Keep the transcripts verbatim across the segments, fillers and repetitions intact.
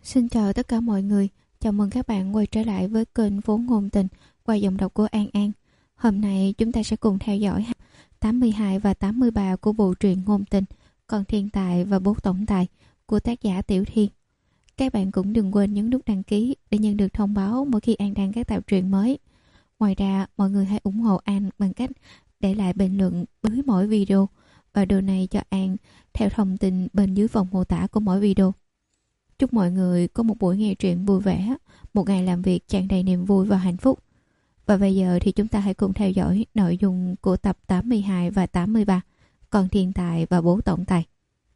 Xin chào tất cả mọi người, chào mừng các bạn quay trở lại với kênh Vốn Ngôn Tình qua giọng đọc của An An. Hôm nay chúng ta sẽ cùng theo dõi tám mươi hai và tám mươi ba của bộ truyện ngôn tình Con Thiên Tài và Bố Tổng Tài của tác giả Tiểu Thiên. Các bạn cũng đừng quên nhấn nút đăng ký để nhận được thông báo mỗi khi An đăng các tập truyện mới. Ngoài ra, mọi người hãy ủng hộ An bằng cách để lại bình luận dưới mỗi video và donate cho An theo thông tin bên dưới phần mô tả của mỗi video. Chúc mọi người có một buổi nghe truyện vui vẻ, một ngày làm việc tràn đầy niềm vui và hạnh phúc. Và bây giờ thì chúng ta hãy cùng theo dõi nội dung của tập tám mươi hai và tám mươi ba, Con Thiên Tài và Bố Tổng Tài.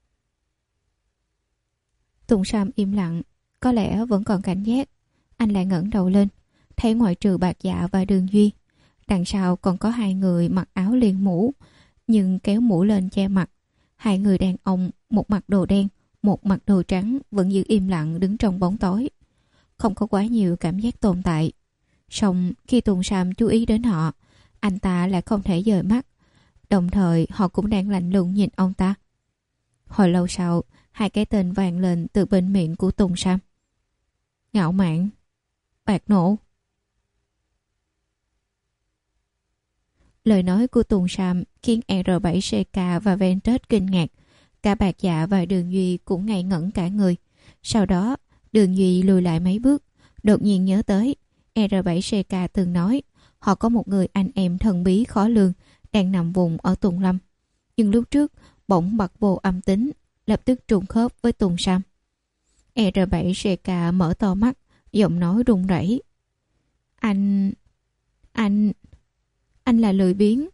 Tùng Sam im lặng, có lẽ vẫn còn cảnh giác. Anh lại ngẩng đầu lên, thấy ngoại trừ Bạc Dạ và Đường Duy, đằng sau còn có hai người mặc áo liền mũ, nhưng kéo mũ lên che mặt. Hai người đàn ông, một mặc đồ đen, một mặc đồ trắng vẫn giữ im lặng đứng trong bóng tối. Không có quá nhiều cảm giác tồn tại. Song khi Tùng Sam chú ý đến họ, anh ta lại không thể dời mắt. Đồng thời họ cũng đang lạnh lùng nhìn ông ta. Hồi lâu sau, hai cái tên vang lên từ bên miệng của Tùng Sam. Ngạo Mạn, Bạc Nộ. Lời nói của Tùng Sam khiến R bảy C K và Ventus kinh ngạc. Cả Bạc Dạ và Đường Duy cũng ngây ngẩn cả người. Sau đó, Đường Duy lùi lại mấy bước, đột nhiên nhớ tới R bảy C K từng nói họ có một người anh em thần bí khó lường đang nằm vùng ở Tùng Lâm. Nhưng lúc trước, bỗng bật vô âm tính, lập tức trùng khớp với Tùng Sam. R bảy C K mở to mắt, giọng nói run rẩy. Anh... Anh... Anh là lười biếng.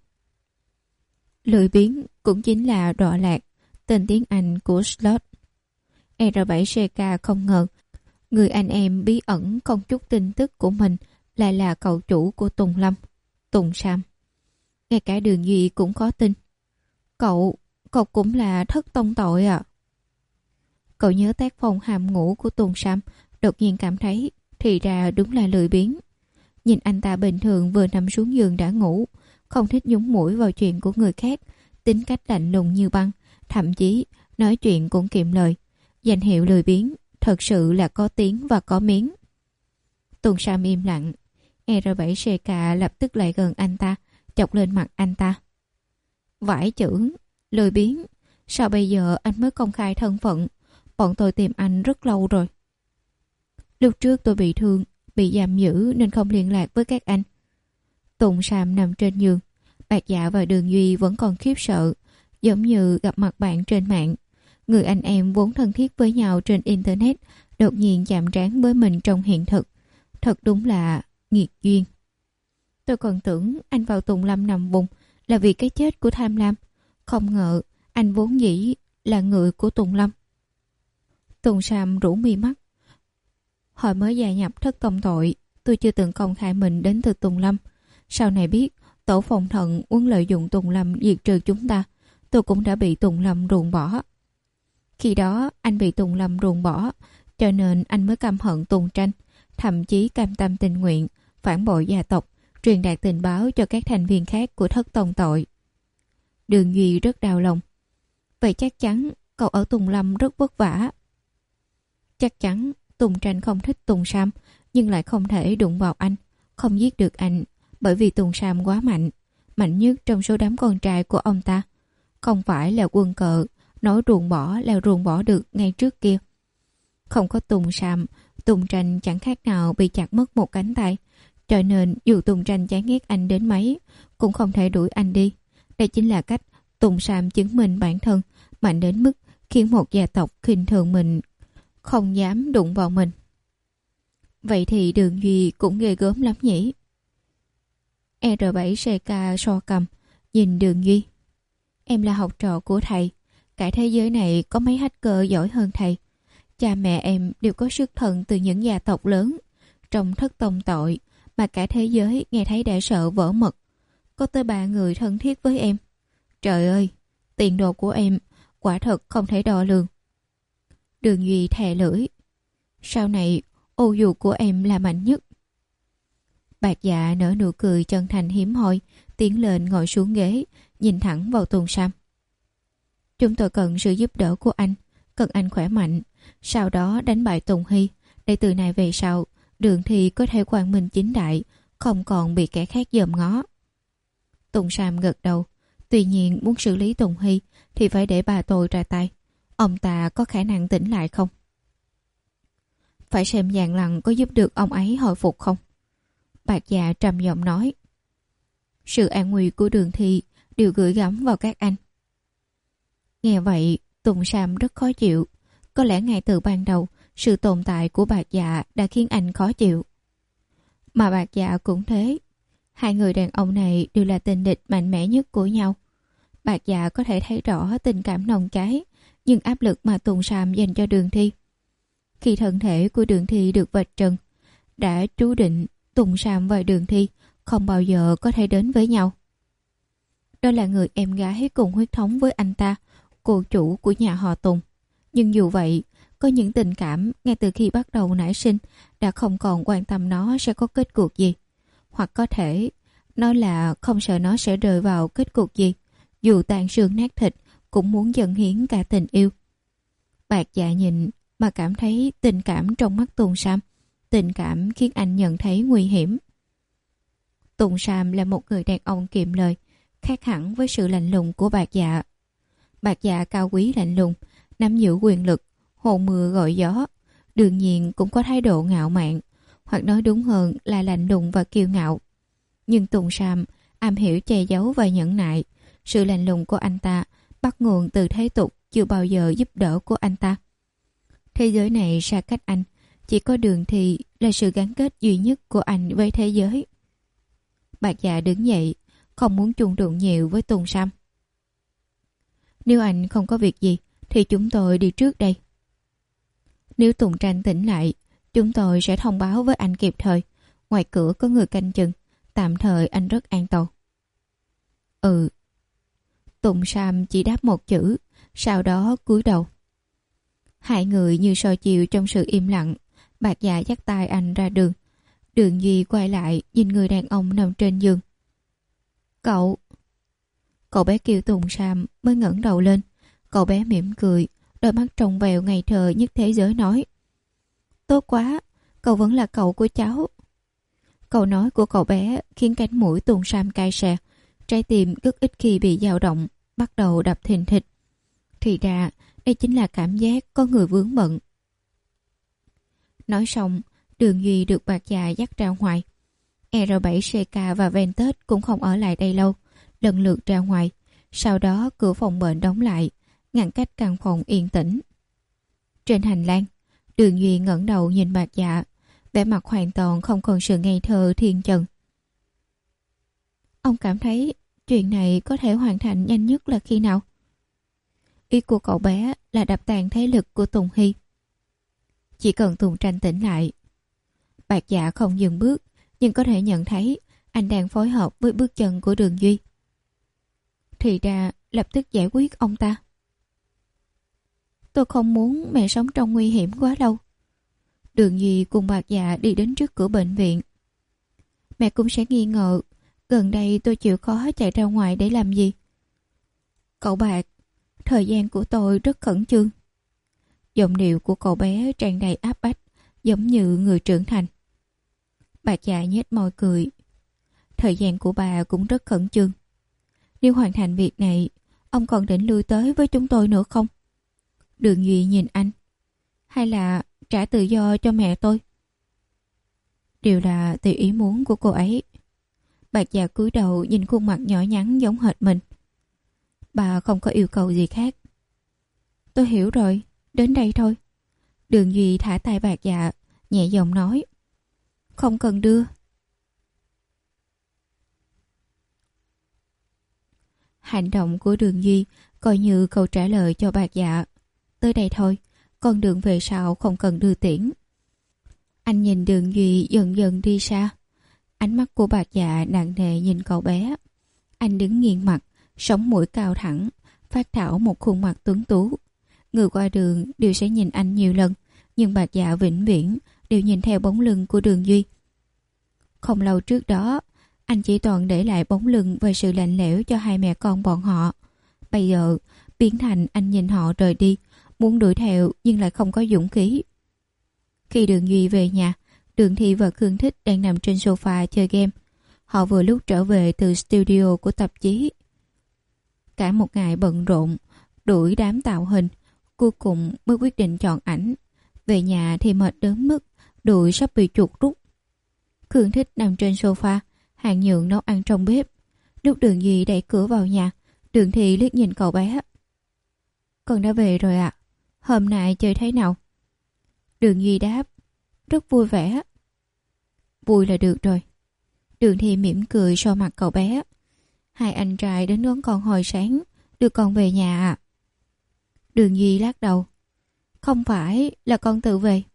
Lười biếng cũng chính là đọa lạc, tên tiếng Anh của Slot. R bảy C K không ngờ người anh em bí ẩn không chút tin tức của mình lại là cậu chủ của Tùng Lâm, Tùng Sam. Ngay cả Đường Duy cũng có tin. Cậu, cậu cũng là thất tông tội à? Cậu nhớ tác phong hàm ngủ của Tùng Sam, đột nhiên cảm thấy thì ra đúng là lười biếng. Nhìn anh ta bình thường vừa nằm xuống giường đã ngủ, không thích nhúng mũi vào chuyện của người khác, tính cách lạnh lùng như băng, thậm chí nói chuyện cũng kiệm lời. Danh hiệu lười biếng thật sự là có tiếng và có miếng. Tùng Sam im lặng. R bảy C K lập tức lại gần anh ta, chọc lên mặt anh ta. Vãi chưởng, lười biếng, sao bây giờ anh mới công khai thân phận? Bọn tôi tìm anh rất lâu rồi. Lúc trước tôi bị thương, bị giam giữ nên không liên lạc với các anh. Tùng Sam nằm trên giường. Bạc Dạ và Đường Duy vẫn còn khiếp sợ, giống như gặp mặt bạn trên mạng. Người anh em vốn thân thiết với nhau trên Internet đột nhiên chạm trán với mình trong hiện thực. Thật đúng là nghiệt duyên. Tôi còn tưởng anh vào Tùng Lâm nằm vùng là vì cái chết của Tham Lam. Không ngờ anh vốn dĩ là người của Tùng Lâm. Tùng Sam rũ mi mắt. Hồi mới gia nhập thất tông tội, tôi chưa từng công khai mình đến từ Tùng Lâm. Sau này biết tổ phòng thần muốn lợi dụng Tùng Lâm diệt trừ chúng ta, tôi cũng đã bị Tùng Lâm ruồng bỏ. Khi đó anh bị Tùng Lâm ruồng bỏ, cho nên anh mới căm hận Tùng Tranh, thậm chí cam tâm tình nguyện phản bội gia tộc, truyền đạt tình báo cho các thành viên khác của thất tông tội. Đường Duy rất đau lòng. Vậy chắc chắn cậu ở Tùng Lâm rất vất vả. Chắc chắn Tùng Tranh không thích Tùng Sam, nhưng lại không thể đụng vào anh, không giết được anh, bởi vì Tùng Sam quá mạnh, mạnh nhất trong số đám con trai của ông ta. Không phải là quân cờ, nói ruồng bỏ là ruồng bỏ được ngay trước kia. Không có Tùng Sam, Tùng Tranh chẳng khác nào bị chặt mất một cánh tay, cho nên dù Tùng Tranh chán ghét anh đến mấy, cũng không thể đuổi anh đi. Đây chính là cách Tùng Sam chứng minh bản thân mạnh đến mức khiến một gia tộc khinh thường mình, không dám đụng vào mình. Vậy thì Đường Duy cũng ghê gớm lắm nhỉ? R bảy C K so cầm, nhìn Đường Duy. Em là học trò của thầy. Cả thế giới này có mấy hacker giỏi hơn thầy. Cha mẹ em đều có sức thần từ những gia tộc lớn. Trong thất tông tội mà cả thế giới nghe thấy đã sợ vỡ mật. Có tới ba người thân thiết với em. Trời ơi, tiền đồ của em quả thật không thể đo lường. Đường Duy thè lưỡi. Sau này ô dù của em là mạnh nhất. Bạc Dạ nở nụ cười chân thành hiếm hoi, tiến lên ngồi xuống ghế, nhìn thẳng vào Tùng Sam. Chúng tôi cần sự giúp đỡ của anh, cần anh khỏe mạnh, sau đó đánh bại Tùng Hy, để từ nay về sau Đường Thi có thể quang minh chính đại, không còn bị kẻ khác dòm ngó. Tùng Sam gật đầu. Tuy nhiên muốn xử lý Tùng Hy thì phải để bà tôi ra tay. Ông ta có khả năng tỉnh lại không? Phải xem Giang Lăng có giúp được ông ấy hồi phục không? Bạc Dạ trầm giọng nói. Sự an nguy của Đường Thi đều gửi gắm vào các anh. Nghe vậy, Tùng Sam rất khó chịu. Có lẽ ngay từ ban đầu, sự tồn tại của Bạc Dạ đã khiến anh khó chịu. Mà Bạc Dạ cũng thế. Hai người đàn ông này đều là tình địch mạnh mẽ nhất của nhau. Bạc Dạ có thể thấy rõ tình cảm nồng cháy, nhưng áp lực mà Tùng Sam dành cho Đường Thi. Khi thân thể của Đường Thi được vạch trần, đã chú định Tùng Sam và Đường Thi không bao giờ có thể đến với nhau. Đó là người em gái cùng huyết thống với anh ta, cô chủ của nhà họ Tùng. Nhưng dù vậy, có những tình cảm ngay từ khi bắt đầu nảy sinh đã không còn quan tâm nó sẽ có kết cục gì. Hoặc có thể nói là không sợ nó sẽ rơi vào kết cục gì. Dù tàn xương nát thịt cũng muốn dâng hiến cả tình yêu. Bạc Dạ nhìn mà cảm thấy tình cảm trong mắt Tùng Sam. Tình cảm khiến anh nhận thấy nguy hiểm. Tùng Sam là một người đàn ông kiệm lời, khác hẳn với sự lạnh lùng của Bạc Dạ. Bạc Dạ cao quý lạnh lùng, nắm giữ quyền lực, hồn mưa gọi gió, đương nhiên cũng có thái độ ngạo mạn, hoặc nói đúng hơn là lạnh lùng và kiêu ngạo. Nhưng Tùng Sam am hiểu che giấu và nhẫn nại. Sự lạnh lùng của anh ta bắt nguồn từ thế tục chưa bao giờ giúp đỡ của anh ta. Thế giới này xa cách anh, chỉ có Đường Thi là sự gắn kết duy nhất của anh với thế giới. Bạc Dạ đứng dậy, không muốn chung đụng nhiều với Tùng Sam. Nếu anh không có việc gì thì chúng tôi đi trước đây. Nếu Tùng Tranh tỉnh lại, chúng tôi sẽ thông báo với anh kịp thời. Ngoài cửa có người canh chừng, tạm thời anh rất an toàn. Ừ. Tùng Sam chỉ đáp một chữ, sau đó cúi đầu. Hai người như soi chiều trong sự im lặng. Bạc Dạ dắt tay anh ra đường. Đường Duy quay lại nhìn người đàn ông nằm trên giường. Cậu... Cậu bé kêu Tùng Sam mới ngẩng đầu lên. Cậu bé mỉm cười, đôi mắt trong veo ngây thơ nhất thế giới nói. Tốt quá, cậu vẫn là cậu của cháu. Câu nói của cậu bé khiến cánh mũi Tùng Sam cay xè. Trái tim rất ít khi bị dao động, bắt đầu đập thình thịch. Thì ra, đây chính là cảm giác có người vướng bận. Nói xong, Đường Duy được Bạc Dạ dắt ra ngoài. R bảy xê ca và Ventus cũng không ở lại đây lâu, lần lượt ra ngoài. Sau đó cửa phòng bệnh đóng lại, ngăn cách căn phòng yên tĩnh. Trên hành lang, Đường Duy ngẩng đầu nhìn Bạc Dạ, vẻ mặt hoàn toàn không còn sự ngây thơ thiên chân. Ông cảm thấy chuyện này có thể hoàn thành nhanh nhất là khi nào? Ý của cậu bé là đập tàn thế lực của Tùng Hy. Chỉ cần Tùng Tranh tỉnh lại. Bạc Dạ không dừng bước, nhưng có thể nhận thấy anh đang phối hợp với bước chân của Đường Duy. Thì ra lập tức giải quyết ông ta. Tôi không muốn mẹ sống trong nguy hiểm quá lâu. Đường Duy cùng Bạc Dạ đi đến trước cửa bệnh viện. Mẹ cũng sẽ nghi ngờ gần đây tôi chịu khó chạy ra ngoài để làm gì. Cậu Bạc, thời gian của tôi rất khẩn trương. Giọng điệu của cậu bé tràn đầy áp bách, giống như người trưởng thành. Bạc Dạ nhếch môi cười. Thời gian của bà cũng rất khẩn trương. Nếu hoàn thành việc này, ông còn định lui tới với chúng tôi nữa không? Đường Duy nhìn anh. Hay là trả tự do cho mẹ tôi? Đều là tùy ý muốn của cô ấy. Bạc Dạ cúi đầu nhìn khuôn mặt nhỏ nhắn giống hệt mình. Bà không có yêu cầu gì khác. Tôi hiểu rồi, đến đây thôi. Đường Duy thả tay Bạc Dạ, nhẹ giọng nói. Không cần đưa. Hành động của Đường Duy coi như câu trả lời cho Bạc Dạ. Tới đây thôi, con đường về sau không cần đưa tiễn. Anh nhìn Đường Duy dần dần đi xa. Ánh mắt của Bạc Dạ nặng nề nhìn cậu bé. Anh đứng nghiêng mặt, sống mũi cao thẳng, phát thảo một khuôn mặt tuấn tú. Người qua đường đều sẽ nhìn anh nhiều lần, nhưng Bạc Dạ vĩnh viễn đều nhìn theo bóng lưng của Đường Duy. Không lâu trước đó, anh chỉ toàn để lại bóng lưng và sự lạnh lẽo cho hai mẹ con bọn họ. Bây giờ, biến thành anh nhìn họ rời đi, muốn đuổi theo nhưng lại không có dũng khí. Khi Đường Duy về nhà, Đường Thi và Khương Thích đang nằm trên sofa chơi game. Họ vừa lúc trở về từ studio của tạp chí. Cả một ngày bận rộn, đuổi đám tạo hình, cuối cùng mới quyết định chọn ảnh. Về nhà thì mệt đến mức đuổi sắp bị chuột rút. Khương Thích nằm trên sofa, Hàng Nhượng nấu ăn trong bếp. Lúc Đường Duy đẩy cửa vào nhà, Đường Thi liếc nhìn cậu bé. Con đã về rồi ạ. À? Hôm nay chơi thế nào? Đường Duy đáp, rất vui vẻ. Vui là được rồi. Đường Thi mỉm cười so mặt cậu bé. Hai anh trai đến đón con hồi sáng, đưa con về nhà ạ. À? Đường Duy lắc đầu. Không phải là con tự về.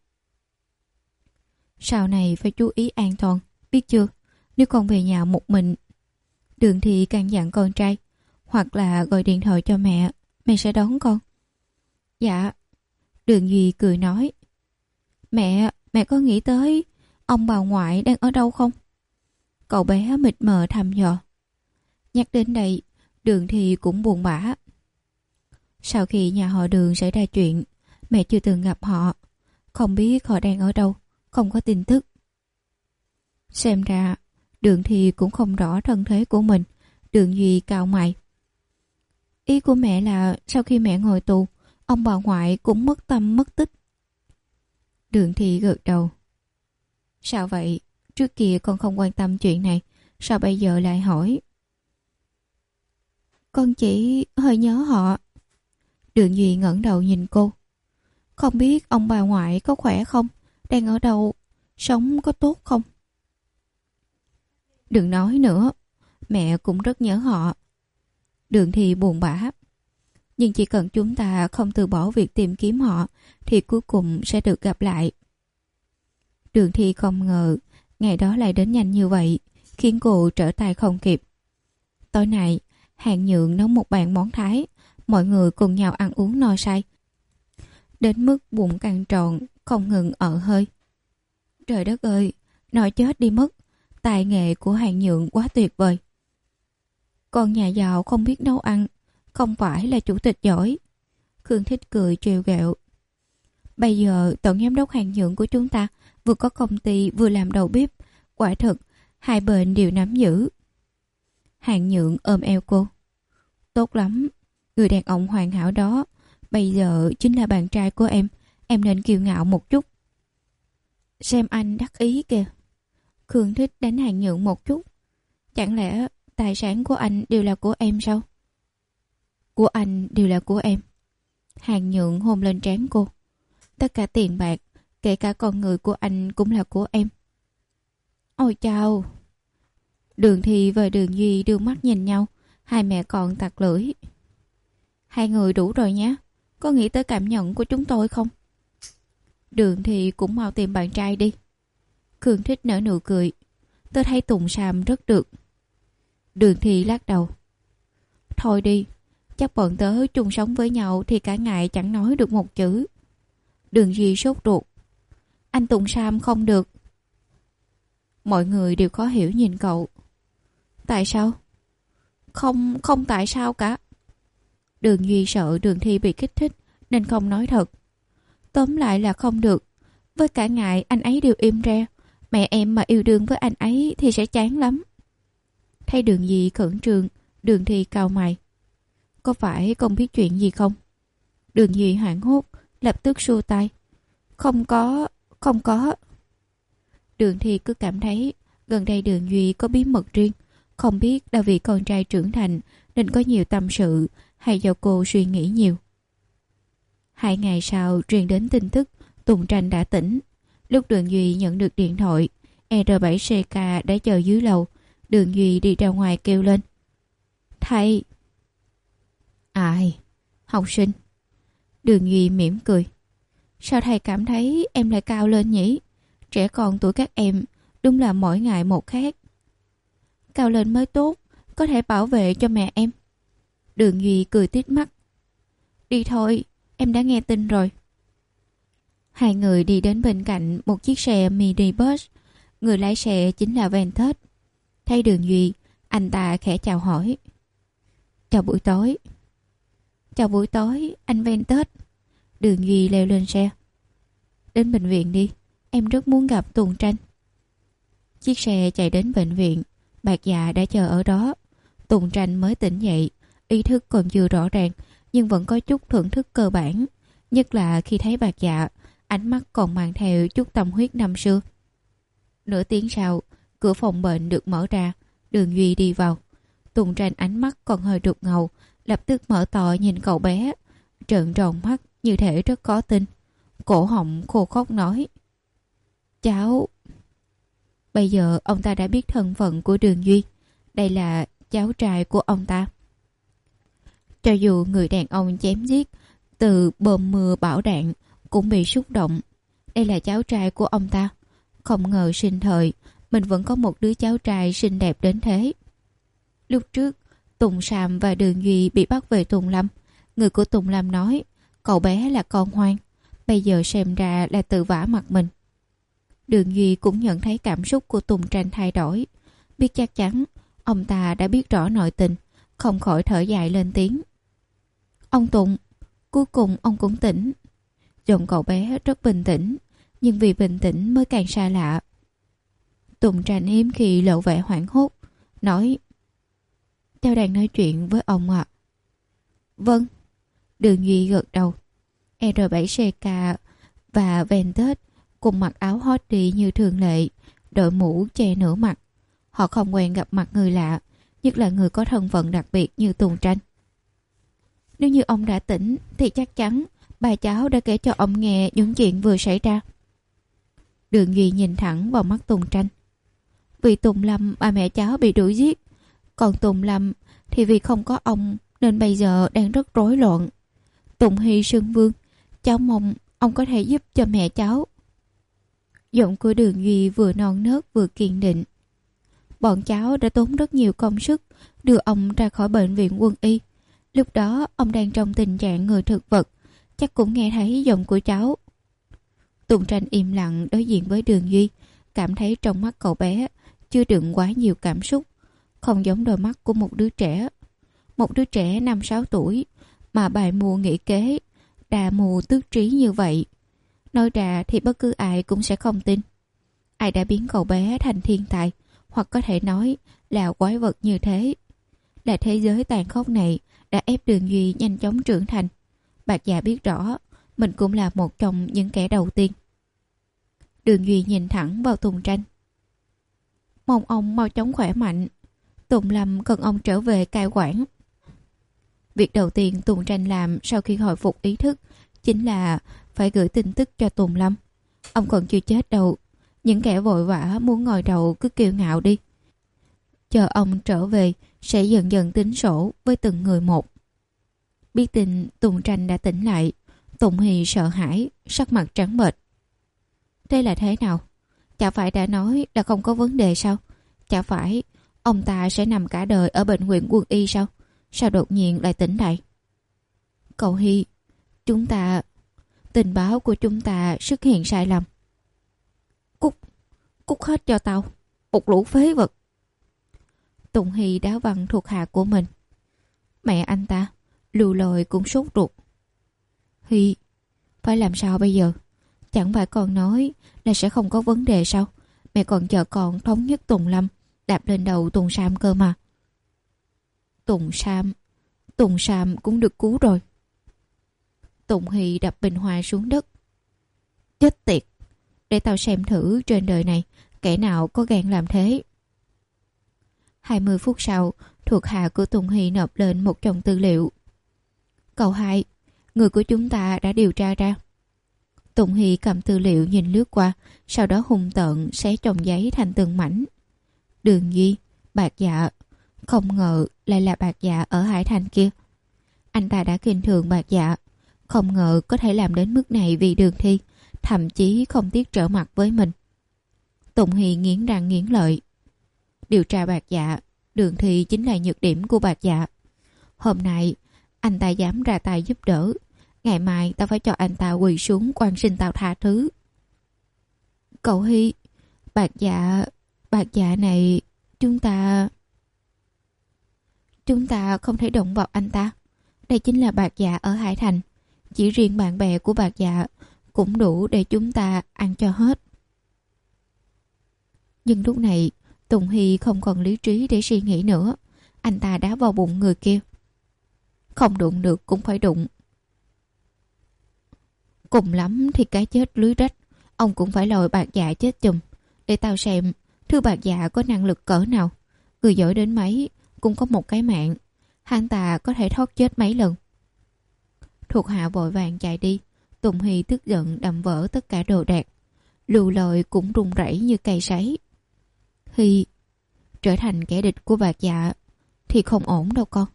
Sau này phải chú ý an toàn, biết chưa? Nếu con về nhà một mình. Đường Thi căn dặn con trai. Hoặc là gọi điện thoại cho mẹ, mẹ sẽ đón con. Dạ. Đường Duy cười nói. Mẹ, mẹ có nghĩ tới ông bà ngoại đang ở đâu không? Cậu bé mịt mờ thăm dò. Nhắc đến đây, Đường Thi cũng buồn bã. Sau khi nhà họ Đường xảy ra chuyện, mẹ chưa từng gặp họ. Không biết họ đang ở đâu, không có tin tức. Xem ra, Đường Thi cũng không rõ thân thế của mình. Đường Duy cau mày. Ý của mẹ là sau khi mẹ ngồi tù, ông bà ngoại cũng mất tâm mất tích. Đường Thi gật đầu. Sao vậy? Trước kia con không quan tâm chuyện này, sao bây giờ lại hỏi? Con chỉ hơi nhớ họ. Đường Duy ngẩng đầu nhìn cô. Không biết ông bà ngoại có khỏe không? Đang ở đâu? Sống có tốt không? Đừng nói nữa. Mẹ cũng rất nhớ họ. Đường Thi buồn bã. Nhưng chỉ cần chúng ta không từ bỏ việc tìm kiếm họ thì cuối cùng sẽ được gặp lại. Đường Thi không ngờ ngày đó lại đến nhanh như vậy, khiến cô trở tay không kịp. Tối nay, Hàng Nhượng nấu một bàn món Thái, mọi người cùng nhau ăn uống no say. Đến mức bụng căng tròn, không ngừng ợ hơi. Trời đất ơi, nói chết đi mất, tài nghệ của Hàng Nhượng quá tuyệt vời. Con nhà giàu không biết nấu ăn, không phải là chủ tịch giỏi. Khương Thích cười trêu ghẹo. Bây giờ tổng giám đốc Hàng Nhượng của chúng ta vừa có công ty vừa làm đầu bếp, quả thực hai bên đều nắm giữ. Hàng Nhượng ôm eo cô. Tốt lắm, người đàn ông hoàn hảo đó bây giờ chính là bạn trai của em, em nên kiêu ngạo một chút. Xem anh đắc ý kìa. Khương Thích đánh Hàng Nhượng một chút. Chẳng lẽ tài sản của anh đều là của em sao? Của anh đều là của em. Hàng Nhượng hôn lên trán cô. Tất cả tiền bạc, kể cả con người của anh cũng là của em. Ôi chao. Đường Thi và Đường Duy đưa mắt nhìn nhau, hai mẹ con tặc lưỡi. Hai người đủ rồi nhé, có nghĩ tới cảm nhận của chúng tôi không? Đường Thi cũng mau tìm bạn trai đi. Khương Thích nở nụ cười. Tôi thấy Tùng Sam rất được. Đường Thi lắc đầu. Thôi đi, chắc bọn tớ chung sống với nhau thì cả ngày chẳng nói được một chữ. Đường Duy sốt ruột. Anh Tùng Sam không được. Mọi người đều khó hiểu nhìn cậu. Tại sao? Không, không tại sao cả. Đường Duy sợ Đường Thi bị kích thích nên không nói thật. Tóm lại là không được. Với cả ngại anh ấy đều im re. Mẹ em mà yêu đương với anh ấy thì sẽ chán lắm. Thấy Đường Duy khẩn trương, Đường Thi cau mày. Có phải con biết chuyện gì không? Đường Duy hoảng hốt, lập tức xua tay. Không có, không có. Đường Thi cứ cảm thấy gần đây Đường Duy có bí mật riêng. Không biết là vì con trai trưởng thành nên có nhiều tâm sự hay do cô suy nghĩ nhiều. Hai ngày sau truyền đến tin tức Tùng Tranh đã tỉnh. Lúc Đường Duy nhận được điện thoại, E R bảy C K đã chờ dưới lầu. Đường Duy đi ra ngoài kêu lên. Thầy! Ai? Học sinh. Đường Duy mỉm cười. Sao thầy cảm thấy em lại cao lên nhỉ? Trẻ con tuổi các em đúng là mỗi ngày một khác. Cao lên mới tốt, có thể bảo vệ cho mẹ em. Đường Duy cười tít mắt. Đi thôi, em đã nghe tin rồi. Hai người đi đến bên cạnh một chiếc xe mini bus. Người lái xe chính là Ventus. Thấy Đường Duy, anh ta khẽ chào hỏi. Chào buổi tối. Chào buổi tối, anh Ventus. Đường Duy leo lên xe. Đến bệnh viện đi, em rất muốn gặp Tùng Tranh. Chiếc xe chạy đến bệnh viện. Bạc Dạ đã chờ ở đó. Tùng Tranh mới tỉnh dậy, ý thức còn chưa rõ ràng nhưng vẫn có chút thưởng thức cơ bản, nhất là khi thấy Bạc Dạ, ánh mắt còn mang theo chút tâm huyết năm xưa. Nửa tiếng sau, cửa phòng bệnh được mở ra. Đường Duy đi vào. Tùng Tranh ánh mắt còn hơi đục ngầu, lập tức mở to nhìn cậu bé, trợn tròn mắt như thể rất khó tin. Cổ họng khô khốc nói: Cháu... Bây giờ ông ta đã biết thân phận của Đường Duy. Đây là cháu trai của ông ta. Cho dù người đàn ông chém giết từ bom mưa bão đạn cũng bị xúc động. Đây là cháu trai của ông ta. Không ngờ sinh thời mình vẫn có một đứa cháu trai xinh đẹp đến thế. Lúc trước Tùng Sàm và Đường Duy bị bắt về Tùng Lâm. Người của Tùng Lâm nói cậu bé là con hoang. Bây giờ xem ra là tự vả mặt mình. Đường Duy cũng nhận thấy cảm xúc của Tùng Tranh thay đổi. Biết chắc chắn ông ta đã biết rõ nội tình, không khỏi thở dài lên tiếng. Ông Tùng, cuối cùng ông cũng tỉnh. Giọng cậu bé rất bình tĩnh, nhưng vì bình tĩnh mới càng xa lạ. Tùng Tranh hiếm khi lộ vẻ hoảng hốt, nói: Cháu đang nói chuyện với ông ạ. À? Vâng. Đường Duy gật đầu. R bảy C K và Ventus cùng mặc áo hot đi như thường lệ, đội mũ che nửa mặt. Họ không quen gặp mặt người lạ, nhất là người có thân phận đặc biệt như Tùng Tranh. Nếu như ông đã tỉnh thì chắc chắn bà cháu đã kể cho ông nghe những chuyện vừa xảy ra. Đường Duy nhìn thẳng vào mắt Tùng Tranh. Vì Tùng Lâm bà mẹ cháu bị đuổi giết, còn Tùng Lâm thì vì không có ông nên bây giờ đang rất rối loạn. Tùng Hy Sương Vương, cháu mong ông có thể giúp cho mẹ cháu. Giọng của Đường Duy vừa non nớt vừa kiên định. Bọn cháu đã tốn rất nhiều công sức đưa ông ra khỏi bệnh viện quân y. Lúc đó ông đang trong tình trạng người thực vật, chắc cũng nghe thấy giọng của cháu. Tùng Tranh im lặng đối diện với Đường Duy, cảm thấy trong mắt cậu bé chưa đựng quá nhiều cảm xúc, không giống đôi mắt của một đứa trẻ. Một đứa trẻ năm sáu tuổi mà bài mù nghĩ kế, đà mù tước trí như vậy. Nói ra thì bất cứ ai cũng sẽ không tin. Ai đã biến cậu bé thành thiên tài, hoặc có thể nói là quái vật như thế? Là thế giới tàn khốc này đã ép Đường Duy nhanh chóng trưởng thành. Bạc Dạ biết rõ mình cũng là một trong những kẻ đầu tiên. Đường Duy nhìn thẳng vào Tùng Tranh. Mong ông mau chóng khỏe mạnh. Tùng Lâm cần ông trở về cai quản. Việc đầu tiên Tùng Tranh làm sau khi hồi phục ý thức chính là phải gửi tin tức cho Tùng Lâm. Ông còn chưa chết đâu. Những kẻ vội vã muốn ngồi đầu cứ kiêu ngạo đi. Chờ ông trở về sẽ dần dần tính sổ với từng người một. Biết tin Tùng Tranh đã tỉnh lại, Tùng Hy sợ hãi, sắc mặt trắng bệch. Thế là thế nào? Chả phải đã nói là không có vấn đề sao? Chả phải ông ta sẽ nằm cả đời ở bệnh viện quân y sao? Sao đột nhiên lại tỉnh lại? Cậu Hy, chúng ta... Tình báo của chúng ta xuất hiện sai lầm. Cút, cút hết cho tao, một lũ phế vật. Tùng Hy đá văng thuộc hạ của mình. Mẹ anh ta, lù lội cũng sốt ruột. Hy, phải làm sao bây giờ? Chẳng phải con nói là sẽ không có vấn đề sao? Mẹ còn chờ con thống nhất Tùng Lâm đạp lên đầu Tùng Sam cơ mà. Tùng Sam, Tùng Sam cũng được cứu rồi. Tùng Hy đập bình hoa xuống đất. Chết tiệt, để tao xem thử trên đời này kẻ nào có gan làm thế. Hai mươi phút sau, thuộc hạ của Tùng Hy nộp lên một chồng tư liệu. Cậu hai, người của chúng ta đã điều tra ra. Tùng Hy cầm tư liệu nhìn lướt qua, sau đó hung tợn xé chồng giấy thành từng mảnh. Đường Duy, Bạc Dạ, không ngờ lại là Bạc Dạ ở Hải Thành kia. Anh ta đã khinh thường Bạc Dạ, không ngờ có thể làm đến mức này vì Đường Thi, thậm chí không tiếc trở mặt với mình. Tùng Hy nghiến răng nghiến lợi. Điều tra Bạc Dạ, Đường Thi chính là nhược điểm của Bạc Dạ. Hôm nay anh ta dám ra tay giúp đỡ, ngày mai tao phải cho anh ta quỳ xuống quan xin tao tha thứ. Cậu Hy, Bạc Dạ, Bạc Dạ này, chúng ta... Chúng ta không thể động vào anh ta. Đây chính là Bạc Dạ ở Hải Thành. Chỉ riêng bạn bè của bạc dạ cũng đủ để chúng ta ăn cho hết. Nhưng lúc này Tùng Hy không còn lý trí để suy nghĩ nữa. Anh ta đá vào bụng người kia. Không đụng được cũng phải đụng. Cùng lắm thì cái chết lưới rách, ông cũng phải lòi bạc dạ chết chùm, để tao xem thứ bạc dạ có năng lực cỡ nào. Người giỏi đến mấy cũng có một cái mạng. Hắn ta có thể thoát chết mấy lần. Thuộc hạ vội vàng chạy đi. Tùng Hy tức giận đập vỡ tất cả đồ đạc. Lù lội cũng rung rẩy như cây sấy. Hy trở thành kẻ địch của bạc dạ thì không ổn đâu con.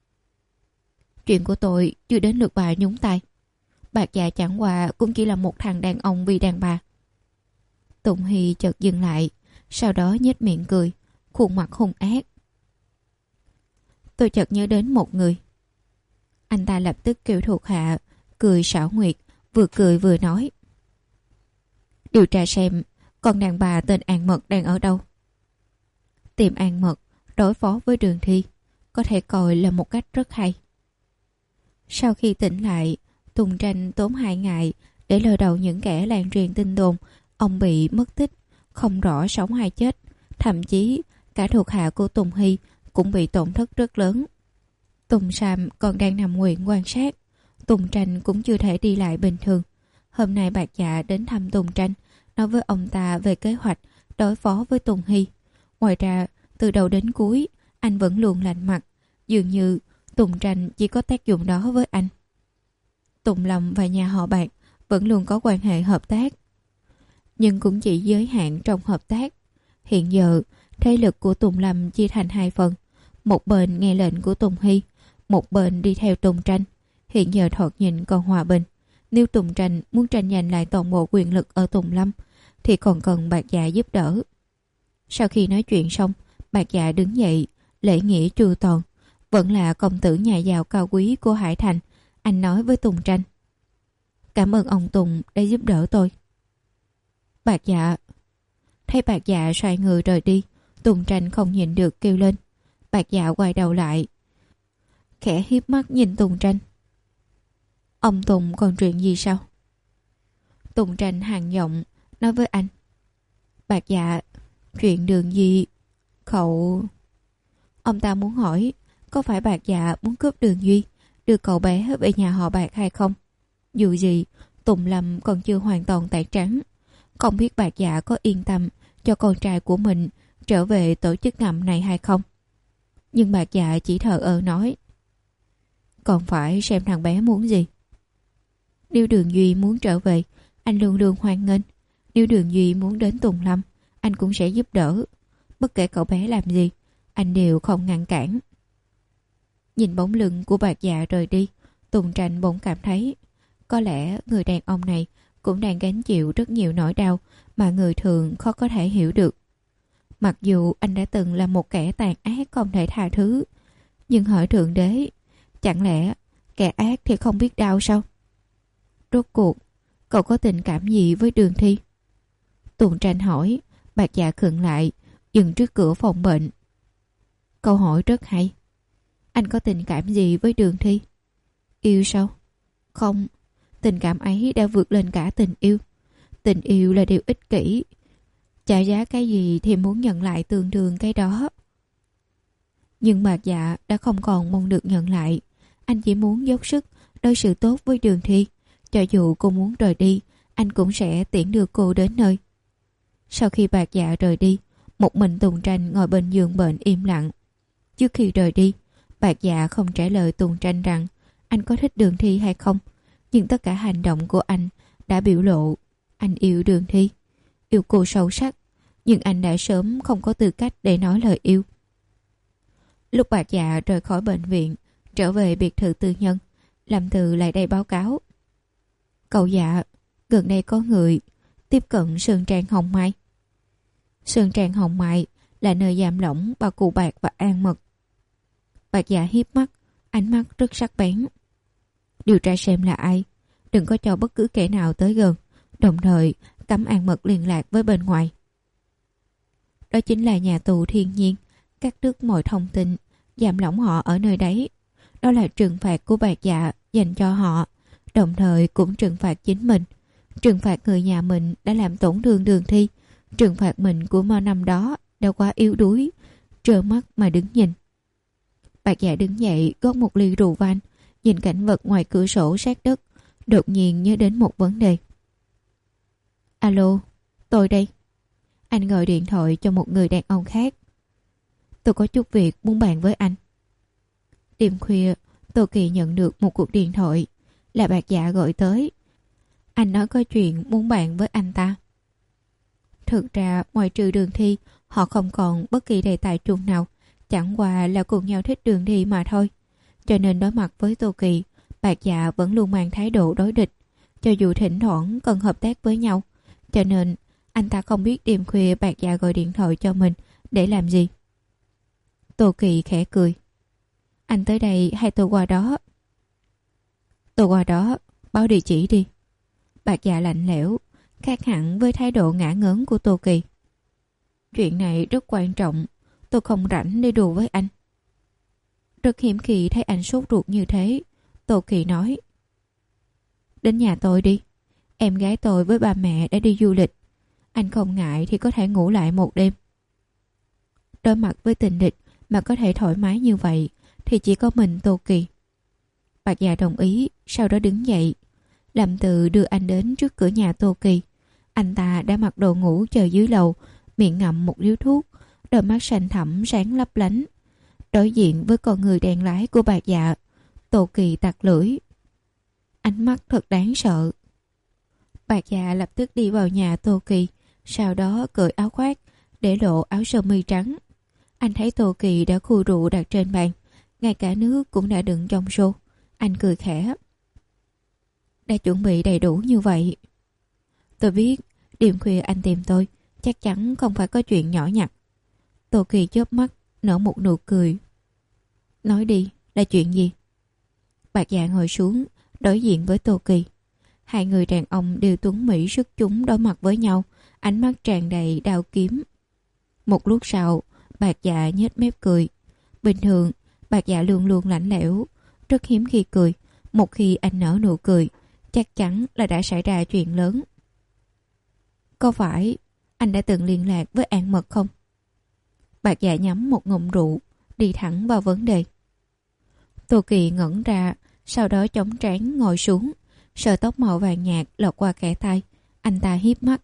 Chuyện của tôi chưa đến lượt bà nhúng tay. Bạc dạ chẳng qua cũng chỉ là một thằng đàn ông vì đàn bà. Tùng Hy chợt dừng lại, sau đó nhếch miệng cười, khuôn mặt hung ác. Tôi chợt nhớ đến một người. Anh ta lập tức kêu thuộc hạ cười xảo nguyệt, vừa cười vừa nói. Điều tra xem con đàn bà tên An Mật đang ở đâu. Tìm An Mật đối phó với Đường Thi có thể coi là một cách rất hay. Sau khi tỉnh lại, Tùng Tranh tốn hai ngày để lờ đầu những kẻ lan truyền tin đồn ông bị mất tích, không rõ sống hay chết. Thậm chí cả thuộc hạ của Tùng Hy cũng bị tổn thất rất lớn. Tùng Sam còn đang nằm nguyện quan sát. Tùng Tranh cũng chưa thể đi lại bình thường. Hôm nay bạc dạ đến thăm Tùng Tranh, nói với ông ta về kế hoạch đối phó với Tùng Hy. Ngoài ra, từ đầu đến cuối, anh vẫn luôn lạnh mặt. Dường như Tùng Tranh chỉ có tác dụng đó với anh. Tùng Lâm và nhà họ Bạc vẫn luôn có quan hệ hợp tác, nhưng cũng chỉ giới hạn trong hợp tác. Hiện giờ, thế lực của Tùng Lâm chia thành hai phần. Một bên nghe lệnh của Tùng Hy, một bên đi theo Tùng Tranh. Hiện giờ thoạt nhìn còn hòa bình. Nếu Tùng Tranh muốn tranh giành lại toàn bộ quyền lực ở Tùng Lâm thì còn cần bạc dạ giúp đỡ. Sau khi nói chuyện xong, bạc dạ đứng dậy, lễ nghĩa chu toàn. Vẫn là công tử nhà giàu cao quý của Hải Thành. Anh nói với Tùng Tranh. Cảm ơn ông Tùng đã giúp đỡ tôi. Bạc dạ. Thấy bạc dạ xoay người rời đi, Tùng Tranh không nhịn được kêu lên. Bạc dạ quay đầu lại, khẽ hiếp mắt nhìn Tùng Tranh. Ông Tùng còn chuyện gì sao? Tùng Tranh hằn giọng nói với anh. Bạc dạ, chuyện Đường gì cậu... Ông ta muốn hỏi có phải bạc dạ muốn cướp Đường Duy, đưa cậu bé về nhà họ Bạc hay không? Dù gì, Tùng Lâm còn chưa hoàn toàn tẩy trắng. Không biết bạc dạ có yên tâm cho con trai của mình trở về tổ chức ngầm này hay không. Nhưng bạc dạ chỉ thờ ơ nói. Còn phải xem thằng bé muốn gì. Nếu Đường Duy muốn trở về, anh luôn luôn hoan nghênh. Nếu Đường Duy muốn đến Tùng Lâm, anh cũng sẽ giúp đỡ. Bất kể cậu bé làm gì, anh đều không ngăn cản. Nhìn bóng lưng của bạc dạ rời đi, Tùng Tranh bỗng cảm thấy có lẽ người đàn ông này cũng đang gánh chịu rất nhiều nỗi đau mà người thường khó có thể hiểu được. Mặc dù anh đã từng là một kẻ tàn ác không thể tha thứ, nhưng hỏi Thượng Đế, chẳng lẽ kẻ ác thì không biết đau sao? Rốt cuộc, cậu có tình cảm gì với Đường Thi? Tùng Tranh hỏi. Bạc dạ khựng lại, dừng trước cửa phòng bệnh. Câu hỏi rất hay. Anh có tình cảm gì với Đường Thi? Yêu sao? Không, tình cảm ấy đã vượt lên cả tình yêu. Tình yêu là điều ích kỷ. Trả giá cái gì thì muốn nhận lại tương đương cái đó. Nhưng bạc dạ đã không còn mong được nhận lại. Anh chỉ muốn dốc sức đối xử tốt với Đường Thi. Cho dù cô muốn rời đi, anh cũng sẽ tiễn đưa cô đến nơi. Sau khi bạc dạ rời đi, một mình Tùng Tranh ngồi bên giường bệnh im lặng. Trước khi rời đi, bạc dạ không trả lời Tùng Tranh rằng anh có thích Đường Thi hay không. Nhưng tất cả hành động của anh đã biểu lộ anh yêu Đường Thi, yêu cô sâu sắc. Nhưng anh đã sớm không có tư cách để nói lời yêu. Lúc bạc dạ rời khỏi bệnh viện, trở về biệt thự tư nhân, Lâm Từ lại đây báo cáo. Cậu dạ, gần đây có người tiếp cận Sơn Trang Hồng Mai. Sơn Trang Hồng Mai là nơi giam lỏng bà cụ Bạc và An Mật. Bạc dạ hiếp mắt, ánh mắt rất sắc bén. Điều tra xem là ai, đừng có cho bất cứ kẻ nào tới gần, đồng thời cấm An Mật liên lạc với bên ngoài. Đó chính là nhà tù thiên nhiên, cắt đứt mọi thông tin, giam lỏng họ ở nơi đấy. Đó là trừng phạt của bạc dạ dành cho họ, đồng thời cũng trừng phạt chính mình. Trừng phạt người nhà mình đã làm tổn thương Đường Thi. Trừng phạt mình của mo năm đó đã quá yếu đuối, trơ mắt mà đứng nhìn. Bạc Dạ đứng dậy gót một ly rượu vang, nhìn cảnh vật ngoài cửa sổ sát đất, đột nhiên nhớ đến một vấn đề. Alo, tôi đây. Anh gọi điện thoại cho một người đàn ông khác. Tôi có chút việc muốn bàn với anh. Đêm khuya, Tô Kỳ nhận được một cuộc điện thoại, là Bạc Dạ gọi tới. Anh nói có chuyện muốn bàn với anh ta. Thực ra ngoài trừ Đường Thi, họ không còn bất kỳ đề tài chung nào, chẳng qua là cùng nhau thích Đường Thi mà thôi. Cho nên đối mặt với Tô Kỳ, Bạc Dạ vẫn luôn mang thái độ đối địch, cho dù thỉnh thoảng cần hợp tác với nhau. Cho nên anh ta không biết đêm khuya Bạc Dạ gọi điện thoại cho mình để làm gì. Tô Kỳ khẽ cười. Anh tới đây hay tôi qua đó? Tôi qua đó, báo địa chỉ đi. Bạc Dạ lạnh lẽo, khác hẳn với thái độ ngả ngớn của Tô Kỳ. Chuyện này rất quan trọng, tôi không rảnh để đùa với anh. Rất hiếm khi thấy anh sốt ruột như thế, Tô Kỳ nói. Đến nhà tôi đi, em gái tôi với ba mẹ đã đi du lịch. Anh không ngại thì có thể ngủ lại một đêm. Đối mặt với tình địch mà có thể thoải mái như vậy thì chỉ có mình Tô Kỳ. Bạc Dạ đồng ý, sau đó đứng dậy. Lâm Từ đưa anh đến trước cửa nhà Tô Kỳ. Anh ta đã mặc đồ ngủ chờ dưới lầu, miệng ngậm một điếu thuốc, đôi mắt xanh thẳm sáng lấp lánh. Đối diện với con người đèn lái của Bạc Dạ, Tô Kỳ tặc lưỡi. Ánh mắt thật đáng sợ. Bạc Dạ lập tức đi vào nhà Tô Kỳ, sau đó cởi áo khoác, để lộ áo sơ mi trắng. Anh thấy Tô Kỳ đã khui rượu đặt trên bàn, ngay cả nước cũng đã đựng trong xô. Anh cười khẽ. Đã chuẩn bị đầy đủ như vậy. Tôi biết đêm khuya anh tìm tôi chắc chắn không phải có chuyện nhỏ nhặt. Tô Kỳ chớp mắt nở một nụ cười. Nói đi, là chuyện gì? Bạc Dạ ngồi xuống đối diện với Tô Kỳ. Hai người đàn ông đều tuấn mỹ xuất chúng đối mặt với nhau, ánh mắt tràn đầy đao kiếm. Một lúc sau, Bạc Dạ nhếch mép cười. Bình thường Bạc Dạ luôn luôn lạnh lẽo, rất hiếm khi cười. Một khi anh nở nụ cười, chắc chắn là đã xảy ra chuyện lớn. Có phải anh đã từng liên lạc với An Mật không? Bạc Dạ nhắm một ngụm rượu, đi thẳng vào vấn đề. Tô Kỳ ngẩn ra, sau đó chống trán ngồi xuống, sợi tóc màu vàng nhạt lọt qua kẽ tay. Anh ta hiếp mắt.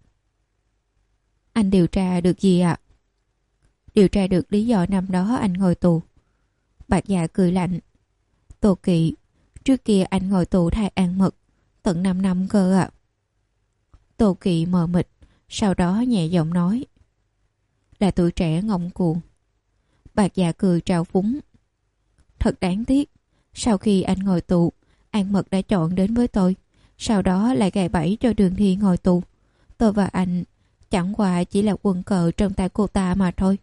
Anh điều tra được gì ạ? À? Điều tra được lý do năm đó anh ngồi tù. Bạc Dạ cười lạnh. Tô Kỳ, trước kia anh ngồi tù thay An Mật tận năm năm cơ ạ. À. Tô Kỳ mờ mịt, sau đó nhẹ giọng nói. Là tuổi trẻ ngông cuồng. Bạc Dạ cười trào phúng. Thật đáng tiếc, sau khi anh ngồi tù, An Mật đã chọn đến với tôi, sau đó lại gài bẫy cho Đường Thi ngồi tù. Tôi và anh chẳng qua chỉ là quân cờ trong tay cô ta mà thôi.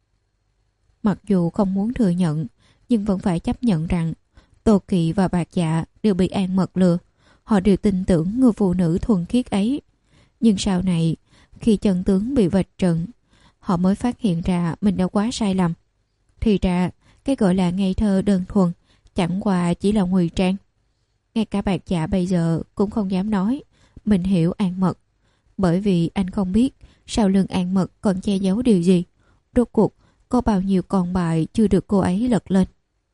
Mặc dù không muốn thừa nhận, nhưng vẫn phải chấp nhận rằng Tô Kỳ và Bạc Dạ đều bị An Mật lừa. Họ đều tin tưởng người phụ nữ thuần khiết ấy. Nhưng sau này, khi chân tướng bị vạch trần, họ mới phát hiện ra mình đã quá sai lầm. Thì ra, cái gọi là ngây thơ đơn thuần chẳng qua chỉ là ngụy trang. Ngay cả Bạc Dạ bây giờ cũng không dám nói mình hiểu An Mật, bởi vì anh không biết sau lưng An Mật còn che giấu điều gì. Rốt cuộc có bao nhiêu con bài chưa được cô ấy lật lên.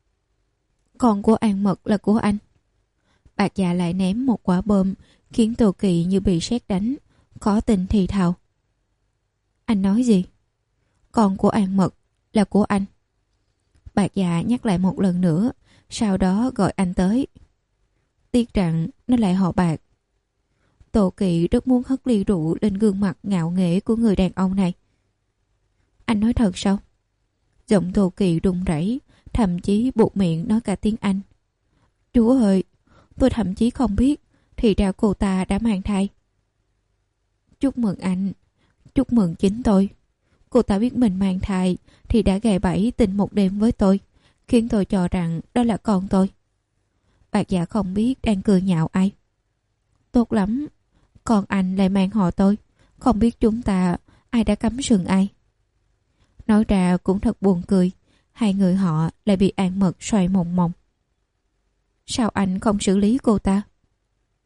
Con của An Mật là của anh. Bạc Dạ lại ném một quả bom, khiến Tô Kỳ như bị sét đánh, khó tin thì thào. Anh nói gì? Con của An Mật là của anh. Bạc Dạ nhắc lại một lần nữa, sau đó gọi anh tới. Tiếc rằng nó lại họ Bạc. Tô Kỳ rất muốn hất ly rượu lên gương mặt ngạo nghễ của người đàn ông này. Anh nói thật sao? Giọng Tô Kỳ run rẩy, thậm chí buột miệng nói cả tiếng Anh. Chúa ơi, tôi thậm chí không biết thì ra cô ta đã mang thai. Chúc mừng anh, chúc mừng chính tôi. Cô ta biết mình mang thai thì đã gài bẫy tình một đêm với tôi, khiến tôi cho rằng đó là con tôi. Bạc Dạ không biết đang cười nhạo ai. Tốt lắm, còn anh lại mang họ tôi, không biết chúng ta ai đã cắm sừng ai. Nói ra cũng thật buồn cười, hai người họ lại bị An Mật xoay mòng mòng. Sao anh không xử lý cô ta?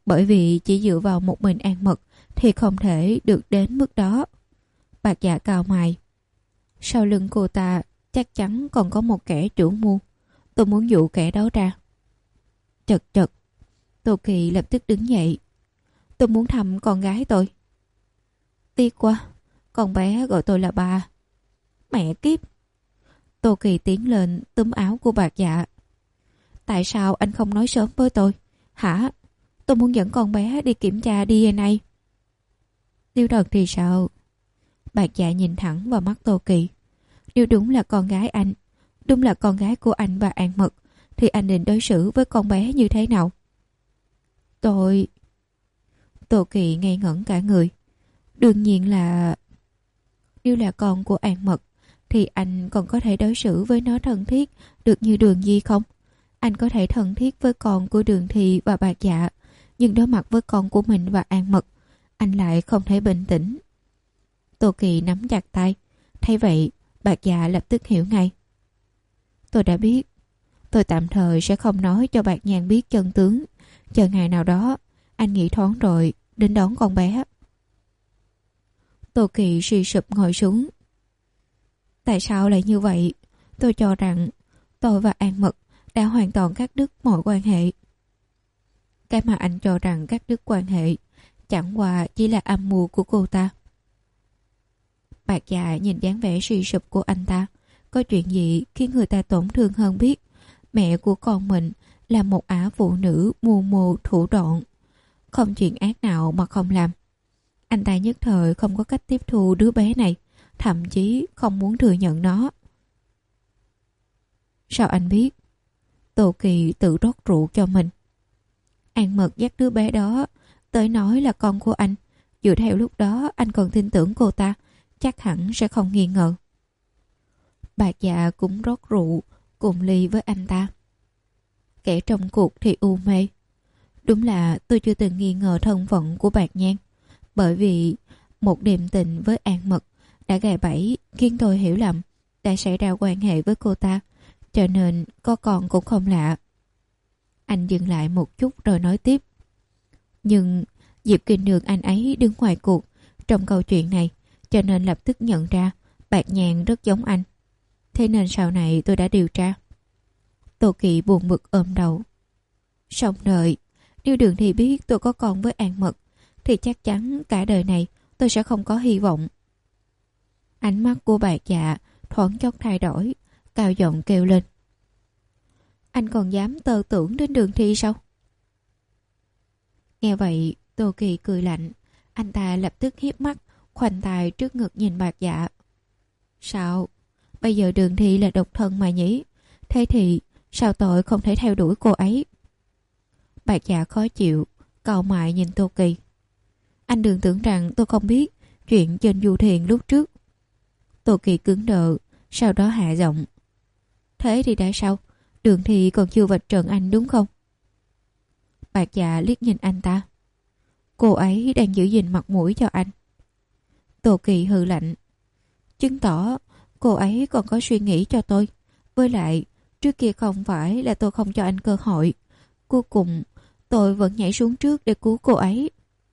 Bởi vì chỉ dựa vào một mình An Mật thì không thể được đến mức đó. Bạc Dạ cau mày. Sau lưng cô ta chắc chắn còn có một kẻ chủ mưu. Tôi muốn dụ kẻ đó ra. Chật chật. Tô Kỳ lập tức đứng dậy. Tôi muốn thăm con gái tôi. Tiếc quá, con bé gọi tôi là ba. Mẹ kiếp. Tô Kỳ tiến lên túm áo của Bạc Dạ. Tại sao anh không nói sớm với tôi? Hả? Tôi muốn dẫn con bé đi kiểm tra đê en a. Nếu thật thì sao? Bạc Dạ nhìn thẳng vào mắt Tô Kỳ. Nếu đúng là con gái anh, đúng là con gái của anh và An Mật, thì anh định đối xử với con bé như thế nào? Tôi... Tô Kỳ ngây ngẩn cả người. Đương nhiên là... Nếu là con của An Mật, thì anh còn có thể đối xử với nó thân thiết được như Đường Di không? Anh có thể thân thiết với con của Đường Thị và Bạc Dạ, nhưng đối mặt với con của mình và An Mật, anh lại không thể bình tĩnh. Tô Kỳ nắm chặt tay. Thấy vậy, Bạc Dạ lập tức hiểu ngay. Tôi đã biết. Tôi tạm thời sẽ không nói cho Bạc Nhàn biết chân tướng. Chờ ngày nào đó, anh nghĩ thoáng rồi đến đón con bé. Tô Kỳ suy sụp ngồi xuống. Tại sao lại như vậy? Tôi cho rằng tôi và An Mật đã hoàn toàn cắt đứt mọi quan hệ. Cái mà anh cho rằng cắt đứt quan hệ chẳng qua chỉ là âm mưu của cô ta. Bạc Dạ nhìn dáng vẻ suy sụp của anh ta. Có chuyện gì khiến người ta tổn thương hơn biết? Mẹ của con mình là một ả phụ nữ mưu mô thủ đoạn, không chuyện ác nào mà không làm. Anh ta nhất thời không có cách tiếp thu đứa bé này, thậm chí không muốn thừa nhận nó. Sao anh biết? Tô Kỳ tự rót rượu cho mình. An Mật dắt đứa bé đó tới nói là con của anh. Dựa theo lúc đó anh còn tin tưởng cô ta, chắc hẳn sẽ không nghi ngờ. Bạc Dạ cũng rót rượu cùng ly với anh ta. Kẻ trong cuộc thì u mê. Đúng là tôi chưa từng nghi ngờ thân phận của Bạc Nhan, bởi vì một đêm tình với An Mật đã gài bẫy khiến tôi hiểu lầm đã xảy ra quan hệ với cô ta, cho nên có con cũng không lạ. Anh dừng lại một chút rồi nói tiếp. Nhưng Diệp Kinh Nương anh ấy đứng ngoài cuộc trong câu chuyện này, cho nên lập tức nhận ra Bạc Nhàn rất giống anh. Thế nên sau này tôi đã điều tra. Tô Kỳ buồn bực ôm đầu. Xong đời, nếu Đường Thị biết tôi có con với An Mật, thì chắc chắn cả đời này tôi sẽ không có hy vọng. Ánh mắt của Bạc Dạ thoáng chốc thay đổi, cao giọng kêu lên. Anh còn dám tơ tưởng đến Đường Thị sao? Nghe vậy, Tô Kỳ cười lạnh. Anh ta lập tức hiếp mắt, khoanh tay trước ngực nhìn Bạc Dạ. Sao? Bây giờ Đường Thị là độc thân mà nhỉ? Thế thì sao tội không thể theo đuổi cô ấy? Bạc Dạ khó chịu, cau mày nhìn Tô Kỳ. Anh đừng tưởng rằng tôi không biết chuyện trên du thuyền lúc trước. Tô Kỳ cứng đờ, sau đó hạ giọng. Thế thì đã sao? Đường Thị còn chưa vạch trần anh đúng không? Bạc Dạ liếc nhìn anh ta. Cô ấy đang giữ gìn mặt mũi cho anh. Tô Kỳ hừ lạnh. Chứng tỏ cô ấy còn có suy nghĩ cho tôi. Với lại, trước kia không phải là tôi không cho anh cơ hội. Cuối cùng, tôi vẫn nhảy xuống trước để cứu cô ấy.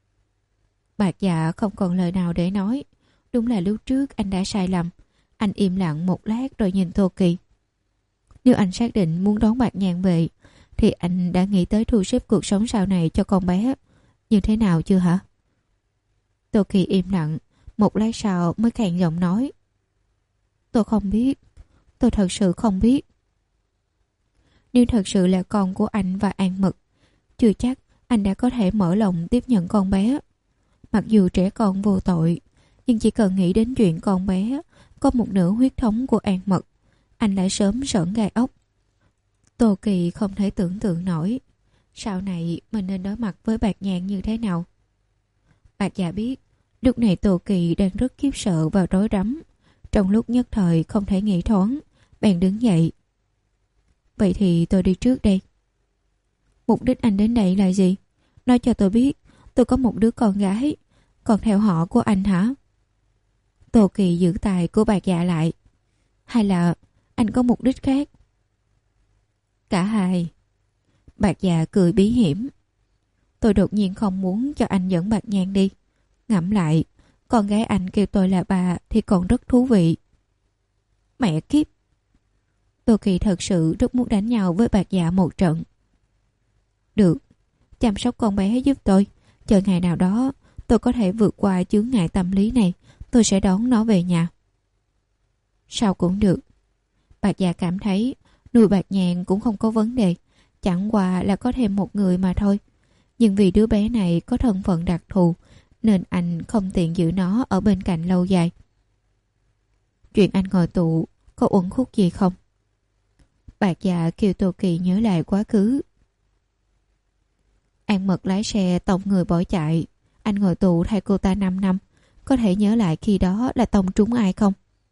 Bạc Dạ không còn lời nào để nói. Đúng là lúc trước anh đã sai lầm. Anh im lặng một lát rồi nhìn Tô Kỳ. Nếu anh xác định muốn đón Bạc Nhàn về, thì anh đã nghĩ tới thu xếp cuộc sống sau này cho con bé như thế nào chưa hả? Tô Kỳ im lặng, một lát sau mới khàn giọng nói. Tôi không biết. Tôi thật sự không biết. Nếu thật sự là con của anh và An Mật, chưa chắc anh đã có thể mở lòng tiếp nhận con bé. Mặc dù trẻ con vô tội, nhưng chỉ cần nghĩ đến chuyện con bé có một nửa huyết thống của An Mật, anh đã sớm sởn gai ốc. Tô Kỳ không thể tưởng tượng nổi sau này mình nên đối mặt với Bạc Nhàn như thế nào. Bạc Dạ biết lúc này Tô Kỳ đang rất khiếp sợ và rối rắm. Trong lúc nhất thời không thể nghĩ thoáng, bèn đứng dậy. Vậy thì tôi đi trước đây. Mục đích anh đến đây là gì? Nói cho tôi biết tôi có một đứa con gái, còn theo họ của anh hả? Tô Kỳ giữ tài của Bạc Dạ lại. Hay là anh có mục đích khác? Cả hai. Bạc Dạ cười bí hiểm. Tôi đột nhiên không muốn cho anh dẫn Bạc Nhàn đi. Ngẫm lại, con gái anh kêu tôi là bà thì còn rất thú vị. Mẹ kiếp! Tô Kỳ thật sự rất muốn đánh nhau với Bạc Dạ một trận. Được, chăm sóc con bé giúp tôi. Chờ ngày nào đó tôi có thể vượt qua chướng ngại tâm lý này, tôi sẽ đón nó về nhà. Sao cũng được. Bạc Dạ cảm thấy nuôi Bạc Nhàn cũng không có vấn đề, chẳng qua là có thêm một người mà thôi. Nhưng vì đứa bé này có thân phận đặc thù nên anh không tiện giữ nó ở bên cạnh lâu dài. Chuyện anh ngồi tù có uẩn khúc gì không? Bạc Dạ kêu Tô Kỳ nhớ lại quá khứ. An Mật lái xe tông người bỏ chạy. Anh ngồi tù thay cô ta năm năm. Có thể nhớ lại khi đó là tông trúng ai không?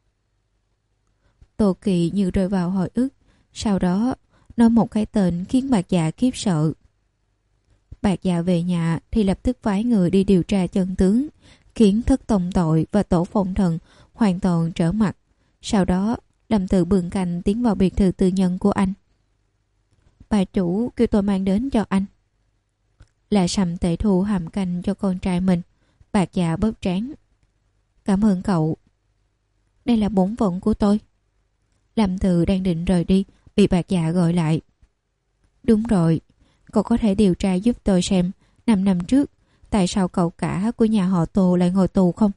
Tô Kỳ như rơi vào hồi ức. Sau đó nói một cái tên khiến Bạc Dạ khiếp sợ. Bạc Dạ về nhà thì lập tức phái người đi điều tra chân tướng, khiến thất tông tội và tổ phong thần hoàn toàn trở mặt. Sau đó Lâm Tự bừng canh tiến vào biệt thự tư nhân của anh. Bà chủ kêu tôi mang đến cho anh. Là Sầm Tệ Thu hầm canh cho con trai mình. Bạc Dạ bóp trán. Cảm ơn cậu. Đây là bổn phận của tôi. Lâm Tự đang định rời đi, bị Bạc Dạ gọi lại. Đúng rồi, cậu có thể điều tra giúp tôi xem năm năm trước tại sao cậu cả của nhà họ Tô lại ngồi tù không?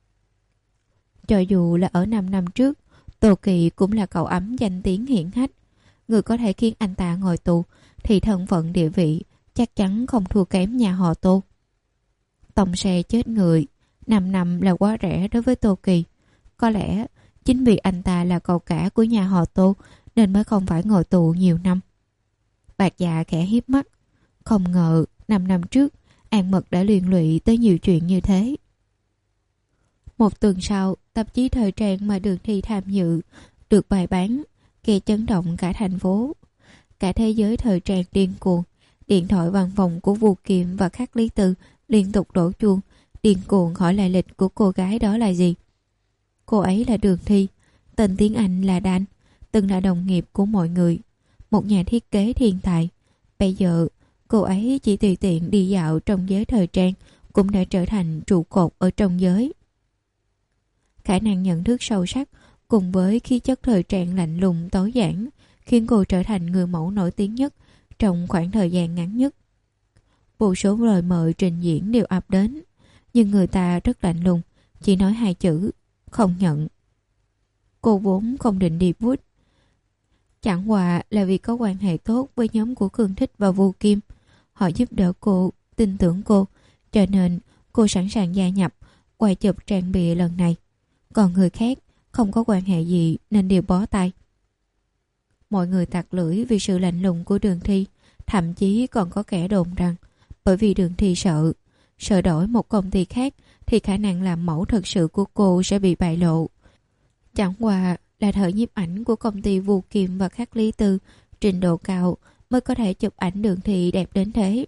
Cho dù là ở năm năm trước, Tô Kỳ cũng là cậu ấm danh tiếng hiển hách. Người có thể khiến anh ta ngồi tù thì thân phận địa vị chắc chắn không thua kém nhà họ Tô. Tông xe chết người, năm năm là quá rẻ đối với Tô Kỳ. Có lẽ chính vì anh ta là cậu cả của nhà họ Tô nên mới không phải ngồi tù nhiều năm. Bạc Dạ khẽ hiếp mắt. Không ngờ năm năm trước An Mật đã liên lụy tới nhiều chuyện như thế. Một tuần sau, tạp chí thời trang mà Đường Thi tham dự được bày bán, gây chấn động cả thành phố. Cả thế giới thời trang điên cuồng. Điện thoại văn phòng của Vu Kiệm và Khắc Lý Tư liên tục đổ chuông, điên cuồng hỏi lại lịch của cô gái đó là gì. Cô ấy là Đường Thi, tên tiếng Anh là Dan, từng là đồng nghiệp của mọi người, một nhà thiết kế thiên tài. Bây giờ, cô ấy chỉ tùy tiện đi dạo trong giới thời trang cũng đã trở thành trụ cột ở trong giới. Khả năng nhận thức sâu sắc cùng với khí chất thời trang lạnh lùng tối giản khiến cô trở thành người mẫu nổi tiếng nhất trong khoảng thời gian ngắn nhất. Vô số lời mời trình diễn đều ập đến, nhưng người ta rất lạnh lùng, chỉ nói hai chữ không nhận. Cô vốn không định đi bút, chẳng qua là vì có quan hệ tốt với nhóm của Khương Thích và Vu Kim. Họ giúp đỡ cô, tin tưởng cô, cho nên cô sẵn sàng gia nhập quay chụp trang bìa lần này. Còn người khác không có quan hệ gì nên đều bó tay. Mọi người tặc lưỡi vì sự lạnh lùng của Đường Thi, thậm chí còn có kẻ đồn rằng bởi vì Đường Thi sợ, sợ đổi một công ty khác thì khả năng làm mẫu thật sự của cô sẽ bị bại lộ. Chẳng qua là thợ nhiếp ảnh của công ty Vu Kim và Khắc Lý Tư trình độ cao mới có thể chụp ảnh Đường Thi đẹp đến thế.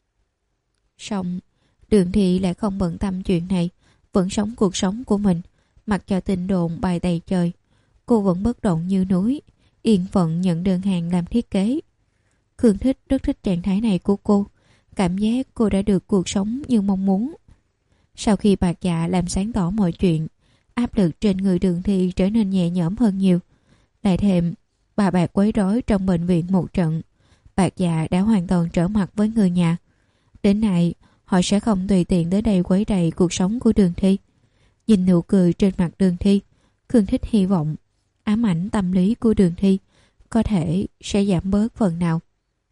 Song Đường Thi lại không bận tâm chuyện này, vẫn sống cuộc sống của mình, mặc cho tin đồn bài đầy trời. Cô vẫn bất động như núi, yên phận nhận đơn hàng làm thiết kế. Khương Thích rất thích trạng thái này của cô, cảm giác cô đã được cuộc sống như mong muốn. Sau khi Bạc Dạ làm sáng tỏ mọi chuyện, áp lực trên người Đường Thi trở nên nhẹ nhõm hơn nhiều. Lại thêm, bà Bạc quấy rối trong bệnh viện một trận, Bạc Dạ đã hoàn toàn trở mặt với người nhà. Đến nay, họ sẽ không tùy tiện tới đây quấy rầy cuộc sống của Đường Thi. Nhìn nụ cười trên mặt Đường Thi, Khương Thích hy vọng ám ảnh tâm lý của Đường Thi có thể sẽ giảm bớt phần nào.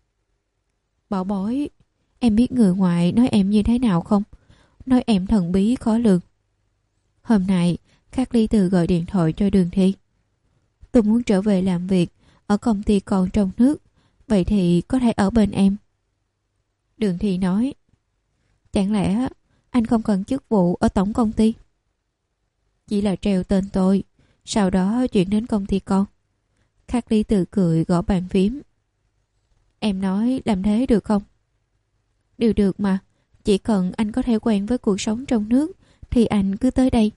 Bảo bối, em biết người ngoài nói em như thế nào không? Nói em thần bí khó lường. Hôm nay, Khắc Ly Từ gọi điện thoại cho Đường Thi. Tôi muốn trở về làm việc ở công ty còn trong nước, vậy thì có thể ở bên em. Đường Thi nói, chẳng lẽ anh không cần chức vụ ở tổng công ty? Chỉ là treo tên tôi, sau đó chuyển đến công ty con. Khắc Ly Từ cười gõ bàn phím. Em nói làm thế được không? Đều được mà, chỉ cần anh có thể quen với cuộc sống trong nước thì anh cứ tới đây.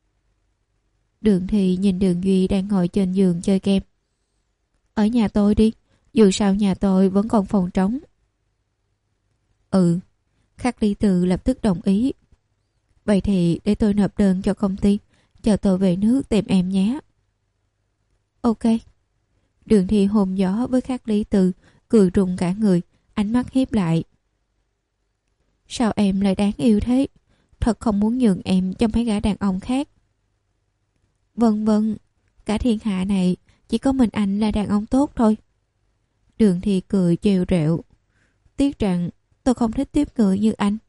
Đường Thi nhìn Đường Duy đang ngồi trên giường chơi game. Ở nhà tôi đi, dù sao nhà tôi vẫn còn phòng trống. Ừ, Khắc Ly Từ lập tức đồng ý. Vậy thì để tôi nộp đơn cho công ty, chờ tôi về nước tìm em nhé. Ok. Đường Thi hôn gió với Khắc Ly Từ, cười rùng cả người, ánh mắt hiếp lại. Sao em lại đáng yêu thế? Thật không muốn nhường em cho mấy gã đàn ông khác. Vâng vâng, cả thiên hạ này chỉ có mình anh là đàn ông tốt thôi. Đường Thi cười trêu rẹo. Tiếc rằng tôi không thích tiếp người như anh.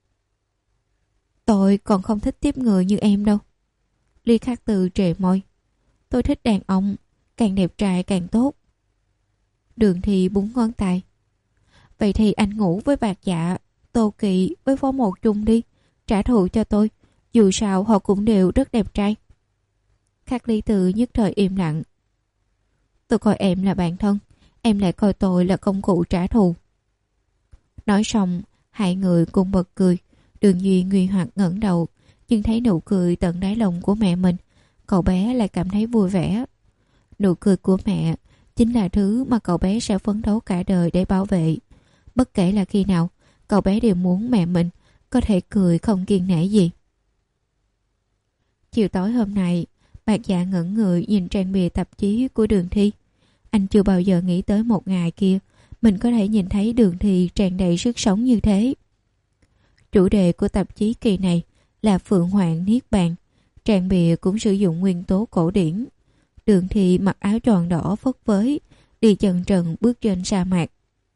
Tôi còn không thích tiếp người như em đâu. Ly Khắc Từ trề môi. Tôi thích đàn ông, càng đẹp trai càng tốt. Đường Thi búng ngón tay. Vậy thì anh ngủ với Bạc Dạ, Tô Kỵ với Phó Một Chung đi, trả thù cho tôi. Dù sao họ cũng đều rất đẹp trai. Khắc Ly Từ nhất thời im lặng. Tôi coi em là bạn thân, em lại coi tôi là công cụ trả thù. Nói xong, hai người cùng bật cười. Đường Duy nghi hoặc ngẩng đầu, nhưng thấy nụ cười tận đáy lòng của mẹ mình, cậu bé lại cảm thấy vui vẻ. Nụ cười của mẹ chính là thứ mà cậu bé sẽ phấn đấu cả đời để bảo vệ. Bất kể là khi nào, cậu bé đều muốn mẹ mình có thể cười không kiêng nể gì. Chiều tối hôm nay, Bạc Dạ ngẩn người nhìn trang bìa tạp chí của Đường Thi. Anh chưa bao giờ nghĩ tới một ngày kia mình có thể nhìn thấy Đường Thi tràn đầy sức sống như thế. Chủ đề của tạp chí kỳ này là Phượng Hoàng Niết Bàn. Trang bìa cũng sử dụng nguyên tố cổ điển. Đường Thi mặc áo choàng đỏ phất phới, đi chân trần bước trên sa mạc.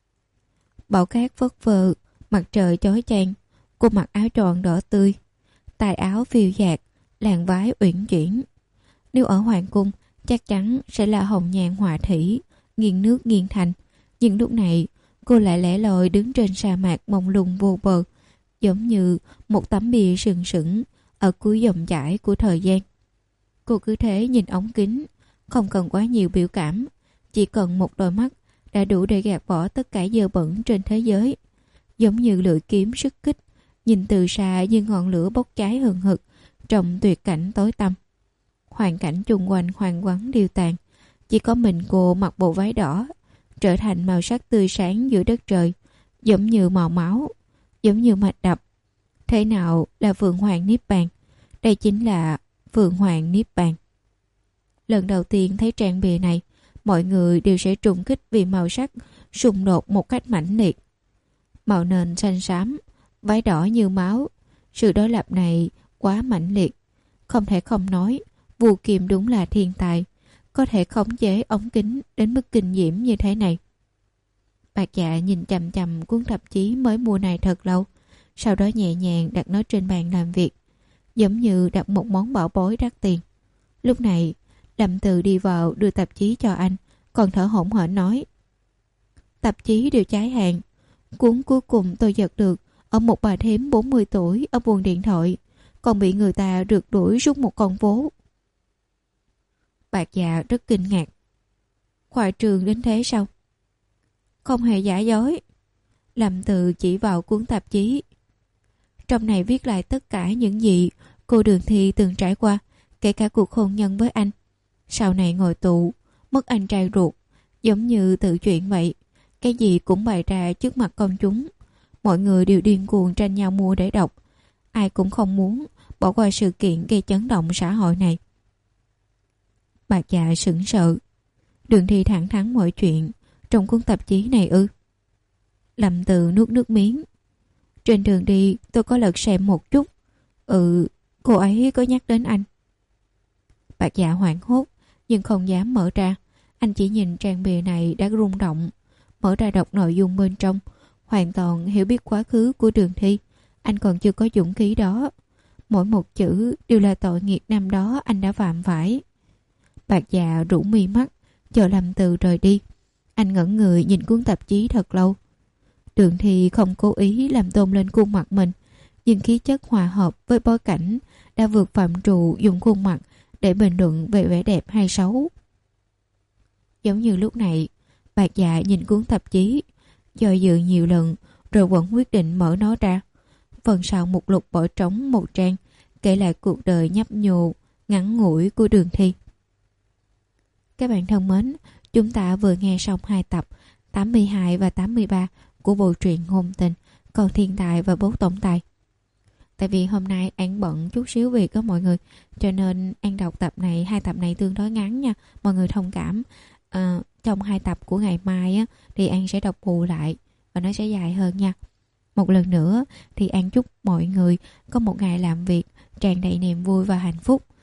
Bão cát phất phơ, mặt trời chói chang. Cô mặc áo choàng đỏ tươi, tài áo phiêu dạt, làn váy uyển chuyển. Nếu ở hoàng cung, chắc chắn sẽ là hồng nhan họa thủy, nghiêng nước nghiêng thành. Nhưng lúc này, cô lại lẻ loi đứng trên sa mạc mông lung vô bờ, giống như một tấm bia sừng sững ở cuối dòng chảy của thời gian. Cô cứ thế nhìn ống kính, không cần quá nhiều biểu cảm, chỉ cần một đôi mắt đã đủ để gạt bỏ tất cả dơ bẩn trên thế giới. Giống như lưỡi kiếm sức kích, nhìn từ xa như ngọn lửa bốc cháy hừng hực trong tuyệt cảnh tối tăm. Hoàn cảnh chung quanh hoang vắng điêu tàn, chỉ có mình cô mặc bộ váy đỏ, trở thành màu sắc tươi sáng giữa đất trời, giống như màu máu, giống như mạch đập. Thế nào là Phượng Hoàng Niết Bàn? Đây chính là Phượng Hoàng Niết Bàn. Lần đầu tiên thấy trang bìa này, mọi người đều sẽ trùng kích vì màu sắc xung đột một cách mãnh liệt. Màu nền xanh xám, váy đỏ như máu. Sự đối lập này quá mãnh liệt. Không thể không nói, Vu Kim đúng là thiên tài, có thể khống chế ống kính đến mức kinh diễm như thế này. Bạc Dạ nhìn chằm chằm cuốn tạp chí mới mua này thật lâu, sau đó nhẹ nhàng đặt nó trên bàn làm việc, giống như đặt một món bảo bối đắt tiền. Lúc này, Lâm Từ đi vào đưa tạp chí cho anh, còn thở hổn hển nói: Tạp chí đều cháy hàng. Cuốn cuối cùng tôi giật được ở một bà thím bốn mươi tuổi ở buồng điện thoại, còn bị người ta rượt đuổi suốt một con phố. Bạc Dạ rất kinh ngạc. Khoa trường đến thế sao? Không hề giả dối. Lâm Từ chỉ vào cuốn tạp chí. Trong này viết lại tất cả những gì cô Đường Thi từng trải qua, kể cả cuộc hôn nhân với anh. Sau này ngồi tù, mất anh trai ruột, giống như tự chuyện vậy. Cái gì cũng bày ra trước mặt công chúng. Mọi người đều điên cuồng tranh nhau mua để đọc. Ai cũng không muốn bỏ qua sự kiện gây chấn động xã hội này. Bạc Dạ sững sờ. Đường Thi thẳng thắn mọi chuyện trong cuốn tạp chí này ư? Lâm Từ nuốt nước miếng. Trên đường đi tôi có lật xem một chút. Ừ, cô ấy có nhắc đến anh. Bạc Dạ hoảng hốt nhưng không dám mở ra. Anh chỉ nhìn trang bìa này đã rung động. Mở ra đọc nội dung bên trong, hoàn toàn hiểu biết quá khứ của Đường Thi. Anh còn chưa có dũng khí đó. Mỗi một chữ đều là tội nghiệp năm đó anh đã phạm phải. Bạc Dạ rũ mi mắt, chờ Lâm Từ rời đi. Anh ngẩn người nhìn cuốn tạp chí thật lâu. Đường Thi không cố ý làm tôn lên khuôn mặt mình, nhưng khí chất hòa hợp với bối cảnh đã vượt phạm trù dùng khuôn mặt để bình luận về vẻ đẹp hay xấu. Giống như lúc này, Bạc Dạ nhìn cuốn tạp chí, do dự nhiều lần rồi vẫn quyết định mở nó ra. Phần sau mục lục bỏ trống một trang, kể lại cuộc đời nhấp nhô ngắn ngủi của Đường Thi. Các bạn thân mến, chúng ta vừa nghe xong hai tập tám mươi hai và tám mươi ba của bộ truyện ngôn tình Còn Thiên Tài và Bố Tổng Tài. Tại vì hôm nay An bận chút xíu việc đó mọi người, cho nên An đọc tập này, hai tập này tương đối ngắn nha, mọi người thông cảm. À, trong hai tập của ngày mai á, thì An sẽ đọc bù lại và nó sẽ dài hơn nha. Một lần nữa thì An chúc mọi người có một ngày làm việc tràn đầy niềm vui và hạnh phúc.